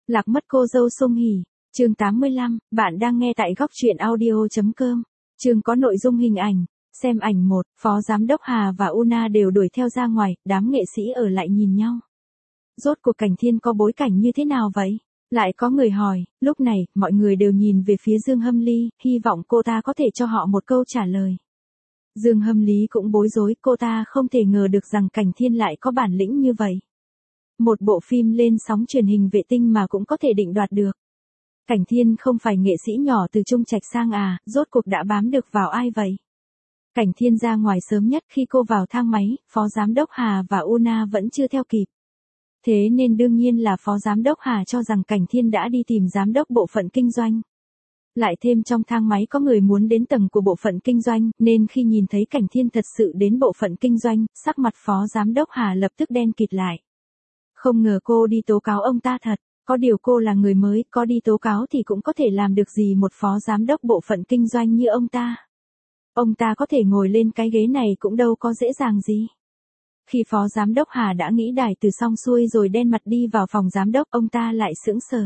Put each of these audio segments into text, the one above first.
Lạc mất cô dâu Sung Hỉ. Chương 85, bạn đang nghe tại góc truyện audio.com. Chương có nội dung hình ảnh. Xem ảnh 1, Phó Giám đốc Hà và Una đều đuổi theo ra ngoài, đám nghệ sĩ ở lại nhìn nhau. Rốt cuộc Cảnh Thiên có bối cảnh như thế nào vậy? Lại có người hỏi, lúc này, mọi người đều nhìn về phía Dương Hâm Ly, hy vọng cô ta có thể cho họ một câu trả lời. Dương Hâm Lý cũng bối rối, cô ta không thể ngờ được rằng Cảnh Thiên lại có bản lĩnh như vậy. Một bộ phim lên sóng truyền hình vệ tinh mà cũng có thể định đoạt được. Cảnh Thiên không phải nghệ sĩ nhỏ từ Trung Trạch sang à, rốt cuộc đã bám được vào ai vậy? Cảnh Thiên ra ngoài sớm nhất khi cô vào thang máy, Phó Giám đốc Hà và Una vẫn chưa theo kịp. Thế nên đương nhiên là Phó Giám đốc Hà cho rằng Cảnh Thiên đã đi tìm Giám đốc bộ phận kinh doanh. Lại thêm trong thang máy có người muốn đến tầng của bộ phận kinh doanh, nên khi nhìn thấy Cảnh Thiên thật sự đến bộ phận kinh doanh, sắc mặt Phó Giám đốc Hà lập tức đen kịt lại. Không ngờ cô đi tố cáo ông ta thật, có điều cô là người mới, có đi tố cáo thì cũng có thể làm được gì một Phó Giám đốc bộ phận kinh doanh như ông ta. Ông ta có thể ngồi lên cái ghế này cũng đâu có dễ dàng gì. Khi Phó Giám đốc Hà đã nghĩ đài từ xong xuôi rồi đen mặt đi vào phòng giám đốc, ông ta lại sững sờ.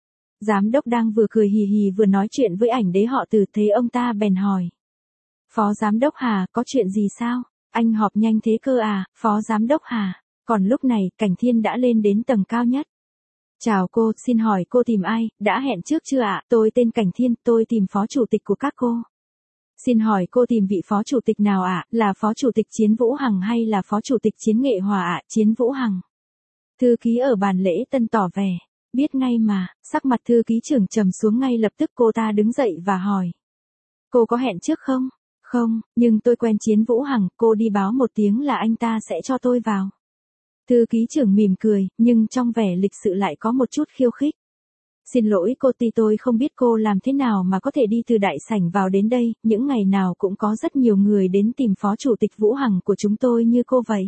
Giám đốc đang vừa cười hì hì vừa nói chuyện với ảnh đế họ Từ, thấy ông ta bèn hỏi. Phó Giám đốc Hà, có chuyện gì sao? Anh họp nhanh thế cơ à, Phó Giám đốc Hà? Còn lúc này, Cảnh Thiên đã lên đến tầng cao nhất. Chào cô, xin hỏi cô tìm ai, đã hẹn trước chưa ạ? Tôi tên Cảnh Thiên, tôi tìm phó chủ tịch của các cô. Xin hỏi cô tìm vị phó chủ tịch nào ạ, là phó chủ tịch Chiến Vũ Hằng hay là phó chủ tịch Chiến Nghệ Hòa ạ, Chiến Vũ Hằng? Thư ký ở bàn lễ tân tỏ vẻ, biết ngay mà, sắc mặt thư ký trưởng trầm xuống ngay lập tức, cô ta đứng dậy và hỏi. Cô có hẹn trước không? Không, nhưng tôi quen Chiến Vũ Hằng, cô đi báo một tiếng là anh ta sẽ cho tôi vào. Thư ký trưởng mỉm cười, nhưng trong vẻ lịch sự lại có một chút khiêu khích. Xin lỗi cô Ti, tôi không biết cô làm thế nào mà có thể đi từ đại sảnh vào đến đây, những ngày nào cũng có rất nhiều người đến tìm phó chủ tịch Vũ Hằng của chúng tôi như cô vậy.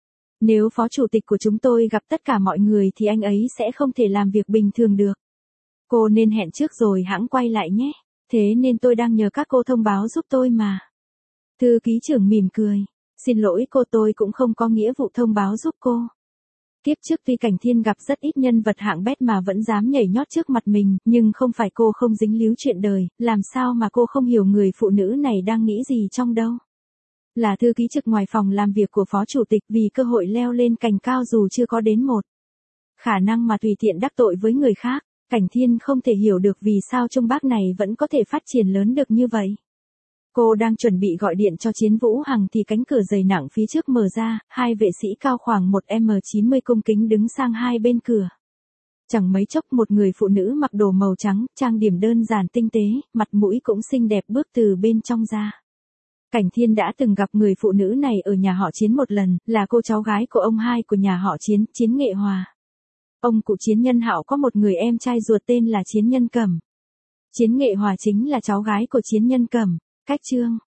Nếu phó chủ tịch của chúng tôi gặp tất cả mọi người thì anh ấy sẽ không thể làm việc bình thường được. Cô nên hẹn trước rồi hẵng quay lại nhé, thế nên tôi đang nhờ các cô thông báo giúp tôi mà. Thư ký trưởng mỉm cười, xin lỗi cô, tôi cũng không có nghĩa vụ thông báo giúp cô. Tiếp trước tuy Cảnh Thiên gặp rất ít nhân vật hạng bét mà vẫn dám nhảy nhót trước mặt mình, nhưng không phải cô không dính líu chuyện đời, làm sao mà cô không hiểu người phụ nữ này đang nghĩ gì trong đâu. Là thư ký trực ngoài phòng làm việc của phó chủ tịch, vì cơ hội leo lên cành cao dù chưa có đến một khả năng mà tùy tiện đắc tội với người khác, Cảnh Thiên không thể hiểu được vì sao Trung Bắc này vẫn có thể phát triển lớn được như vậy. Cô đang chuẩn bị gọi điện cho Chiến Vũ Hằng thì cánh cửa dày nặng phía trước mở ra, hai vệ sĩ cao khoảng 1m90 cung kính đứng sang hai bên cửa. Chẳng mấy chốc một người phụ nữ mặc đồ màu trắng, trang điểm đơn giản tinh tế, mặt mũi cũng xinh đẹp bước từ bên trong ra. Cảnh Thiên đã từng gặp người phụ nữ này ở nhà họ Chiến một lần, là cô cháu gái của ông hai của nhà họ Chiến, Chiến Nghệ Hòa. Ông cụ Chiến Nhân Hạo có một người em trai ruột tên là Chiến Nhân Cẩm. Chiến Nghệ Hòa chính là cháu gái của Chiến Nhân Cẩm. Cách chương